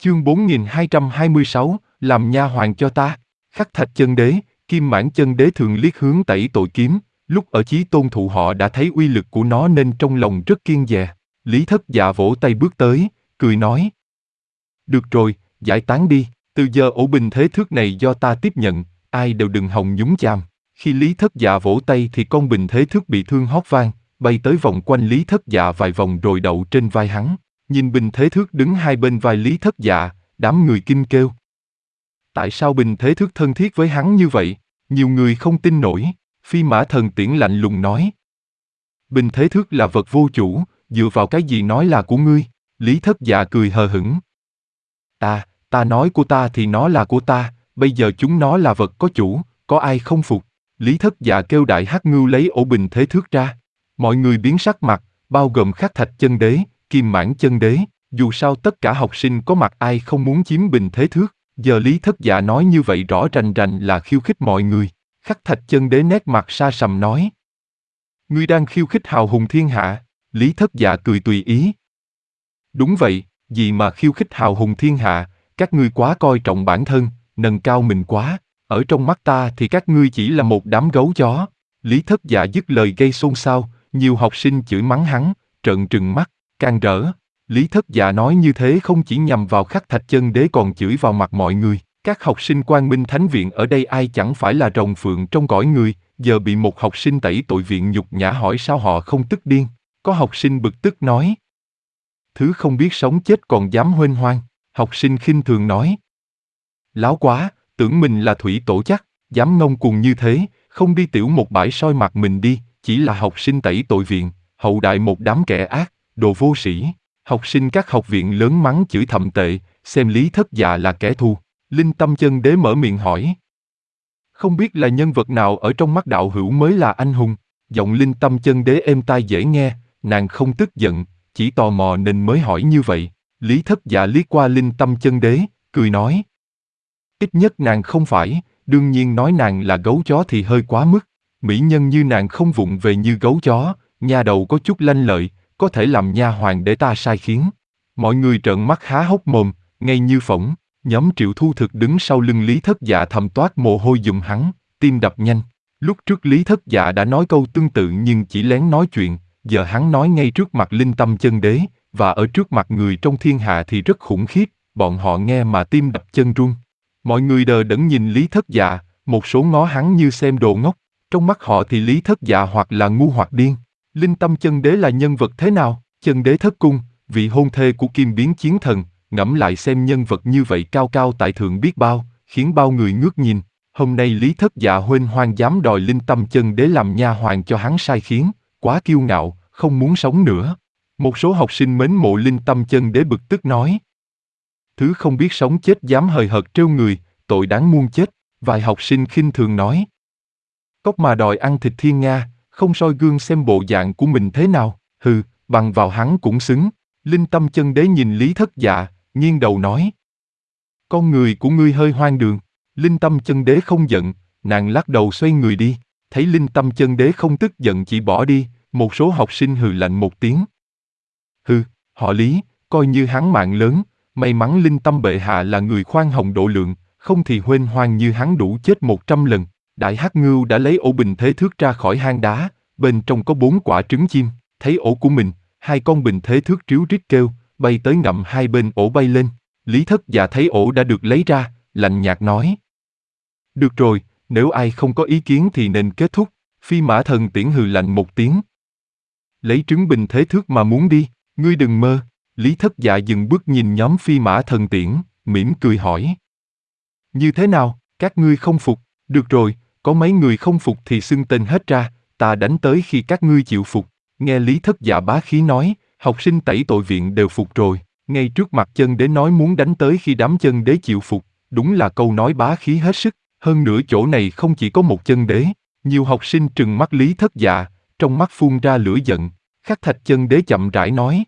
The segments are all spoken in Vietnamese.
Chương 4226, làm nha hoàn cho ta. Khắc Thạch Chân Đế, Kim Mãn Chân Đế thường liếc hướng Tẩy Tội Kiếm, lúc ở Chí Tôn Thụ họ đã thấy uy lực của nó nên trong lòng rất kiêng dè. Lý Thất Dạ vỗ tay bước tới, cười nói. Được rồi, giải tán đi, từ giờ ổ bình thế thước này do ta tiếp nhận, ai đều đừng hòng nhúng chàm. Khi Lý Thất Dạ vỗ tay thì con bình thế thước bị thương hót vang, bay tới vòng quanh Lý Thất Dạ vài vòng rồi đậu trên vai hắn. Nhìn bình thế thước đứng hai bên vai Lý Thất Dạ, đám người kinh kêu. Tại sao bình thế thước thân thiết với hắn như vậy? Nhiều người không tin nổi. Phi Mã Thần Tiễn lạnh lùng nói. Bình thế thước là vật vô chủ, dựa vào cái gì nói là của ngươi? Lý Thất Dạ cười hờ hững. Ta nói của ta thì nó là của ta, bây giờ chúng nó là vật có chủ, có ai không phục? Lý Thất Dạ kêu Đại Hắc Ngưu lấy ổ bình thế thước ra. Mọi người biến sắc mặt, bao gồm Khắc Thạch Chân Đế, Kim Mãn Chân Đế, dù sao tất cả học sinh có mặt ai không muốn chiếm bình thế thước, giờ Lý Thất Dạ nói như vậy rõ rành rành là khiêu khích mọi người. Khắc Thạch Chân Đế nét mặt sa sầm nói. Ngươi đang khiêu khích hào hùng thiên hạ. Lý Thất Dạ cười tùy ý. Đúng vậy, gì mà khiêu khích hào hùng thiên hạ, các ngươi quá coi trọng bản thân, nâng cao mình quá, ở trong mắt ta thì các ngươi chỉ là một đám gấu chó. Lý Thất Dạ dứt lời gây xôn xao, nhiều học sinh chửi mắng hắn, trợn trừng mắt, can rỡ. Lý Thất Dạ nói như thế không chỉ nhằm vào Khắc Thạch Chân Đế còn chửi vào mặt mọi người. Các học sinh Quang Minh Thánh Viện ở đây ai chẳng phải là rồng phượng trong cõi người, giờ bị một học sinh Tẩy Tội Viện nhục nhã hỏi sao họ không tức điên. Có học sinh bực tức nói. Thứ không biết sống chết còn dám huênh hoang. Học sinh khinh thường nói. Láo quá, tưởng mình là thủy tổ chắc, dám ngông cuồng như thế, không đi tiểu một bãi soi mặt mình đi, chỉ là học sinh Tẩy Tội Viện, hậu đại một đám kẻ ác, đồ vô sĩ. Học sinh các học viện lớn mắng chửi thậm tệ, xem Lý Thất Dạ là kẻ thù. Linh Tâm Chân Đế mở miệng hỏi. Không biết là nhân vật nào ở trong mắt đạo hữu mới là anh hùng? Giọng Linh Tâm Chân Đế êm tai dễ nghe, nàng không tức giận, chỉ tò mò nên mới hỏi như vậy. Lý Thất Dạ liếc qua Linh Tâm Chân Đế, cười nói. Ít nhất nàng không phải, đương nhiên nói nàng là gấu chó thì hơi quá mức. Mỹ nhân như nàng không vụng về như gấu chó, nha đầu có chút lanh lợi, có thể làm nha hoàn để ta sai khiến. Mọi người trợn mắt há hốc mồm, ngay như phỏng. Nhóm Triệu Thu Thực đứng sau lưng Lý Thất Dạ thầm toát mồ hôi giùm hắn, tim đập nhanh. Lúc trước Lý Thất Dạ đã nói câu tương tự nhưng chỉ lén nói chuyện, giờ hắn nói ngay trước mặt Linh Tâm Chân Đế, và ở trước mặt người trong thiên hạ thì rất khủng khiếp, bọn họ nghe mà tim đập chân run. Mọi người đờ đẫn nhìn Lý Thất Dạ, một số ngó hắn như xem đồ ngốc, trong mắt họ thì Lý Thất Dạ hoặc là ngu hoặc điên. Linh Tâm Chân Đế là nhân vật thế nào? Chân Đế thất cung, vị hôn thê của Kim Biến Chiến Thần, ngẫm lại xem nhân vật như vậy cao cao tại thượng biết bao, khiến bao người ngước nhìn. Hôm nay Lý Thất Dạ huênh hoang dám đòi Linh Tâm Chân Đế làm nha hoàn cho hắn sai khiến, quá kiêu ngạo, không muốn sống nữa. Một số học sinh mến mộ Linh Tâm Chân Đế bực tức nói. Thứ không biết sống chết dám hời hợt trêu người, tội đáng muôn chết. Vài học sinh khinh thường nói. Cóc mà đòi ăn thịt thiên nga, không soi gương xem bộ dạng của mình thế nào, hừ, bằng vào hắn cũng xứng. Linh Tâm Chân Đế nhìn Lý Thất Dạ, nghiêng đầu nói. Con người của ngươi hơi hoang đường. Linh Tâm Chân Đế không giận, nàng lắc đầu xoay người đi. Thấy Linh Tâm Chân Đế không tức giận chỉ bỏ đi, một số học sinh hừ lạnh một tiếng. Hừ, họ Lý, coi như hắn mạng lớn, may mắn Linh Tâm bệ hạ là người khoan hồng độ lượng, không thì huênh hoang như hắn đủ chết 100 lần. Đại Hắc Ngưu đã lấy ổ bình thế thước ra khỏi hang đá, bên trong có 4 quả trứng chim, thấy ổ của mình, 2 con bình thế thước ríu rít kêu, bay tới ngậm hai bên ổ bay lên. Lý Thất Dạ thấy ổ đã được lấy ra, lạnh nhạt nói. Được rồi, nếu ai không có ý kiến thì nên kết thúc. Phi Mã Thần Tiễn hừ lạnh một tiếng. Lấy trứng bình thế thước mà muốn đi, ngươi đừng mơ. Lý Thất Dạ dừng bước nhìn nhóm Phi Mã Thần Tiễn, mỉm cười hỏi. Như thế nào, các ngươi không phục? Được rồi, có mấy người không phục thì xưng tên hết ra, ta đánh tới khi các ngươi chịu phục. Nghe Lý Thất Dạ bá khí nói, học sinh Tẩy Tội Viện đều phục rồi. Ngay trước mặt Chân Đế nói muốn đánh tới khi đám Chân Đế chịu phục, đúng là câu nói bá khí hết sức. Hơn nữa chỗ này không chỉ có một Chân Đế, nhiều học sinh trừng mắt Lý Thất Dạ, trong mắt phun ra lửa giận. Khắc Thạch Chân Đế chậm rãi nói.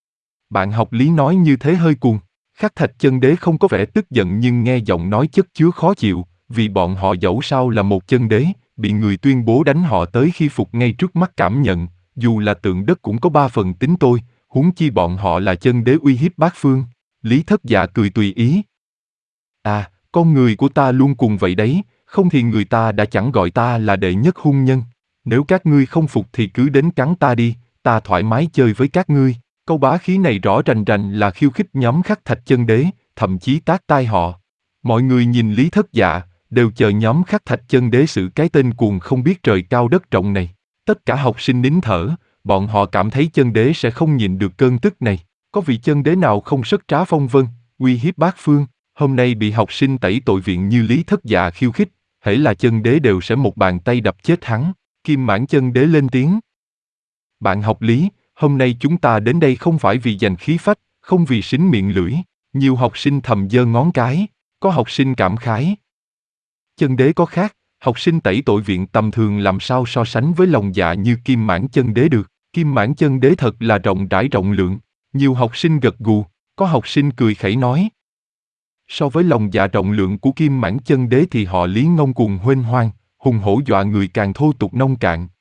Bạn học Lý nói như thế hơi cuồng. Khắc Thạch Chân Đế không có vẻ tức giận nhưng nghe giọng nói chất chứa khó chịu, vì bọn họ dẫu sao là một Chân Đế, bị người tuyên bố đánh họ tới khi phục ngay trước mắt cảm nhận, dù là tượng đất cũng có 3 phần tính tôi, huống chi bọn họ là Chân Đế uy hiếp bát phương. Lý Thất Dạ cười tùy ý. À, con người của ta luôn cùng vậy đấy, không thì người ta đã chẳng gọi ta là đệ nhất hung nhân. Nếu các ngươi không phục thì cứ đến cắn ta đi, ta thoải mái chơi với các ngươi. Câu bá khí này rõ rành rành là khiêu khích nhóm Khắc Thạch Chân Đế, thậm chí tát tai họ. Mọi người nhìn Lý Thất Dạ, đều chờ nhóm Khắc Thạch Chân Đế xử cái tên cuồng không biết trời cao đất rộng này. Tất cả học sinh nín thở, bọn họ cảm thấy chân đế sẽ không nhịn được cơn tức này. Có vị chân đế nào không sất trá phong vân, uy hiếp bát phương, hôm nay bị học sinh tẩy tội viện như Lý Thất Dạ khiêu khích, hễ là chân đế đều sẽ một bàn tay đập chết hắn. Kim Mãn chân đế lên tiếng. Bạn học Lý, hôm nay chúng ta đến đây không phải vì giành khí phách, không vì sính miệng lưỡi. Nhiều học sinh thầm giơ ngón cái, có học sinh cảm khái. Chân đế có khác, học sinh tẩy tội viện tầm thường làm sao so sánh với lòng dạ như Kim Mãn chân đế được. Kim Mãn chân đế thật là rộng rãi rộng lượng. Nhiều học sinh gật gù, có học sinh cười khẩy nói. So với lòng dạ rộng lượng của Kim Mãn chân đế thì họ Lý ngông cuồng huênh hoang, hùng hổ dọa người càng thô tục nông cạn.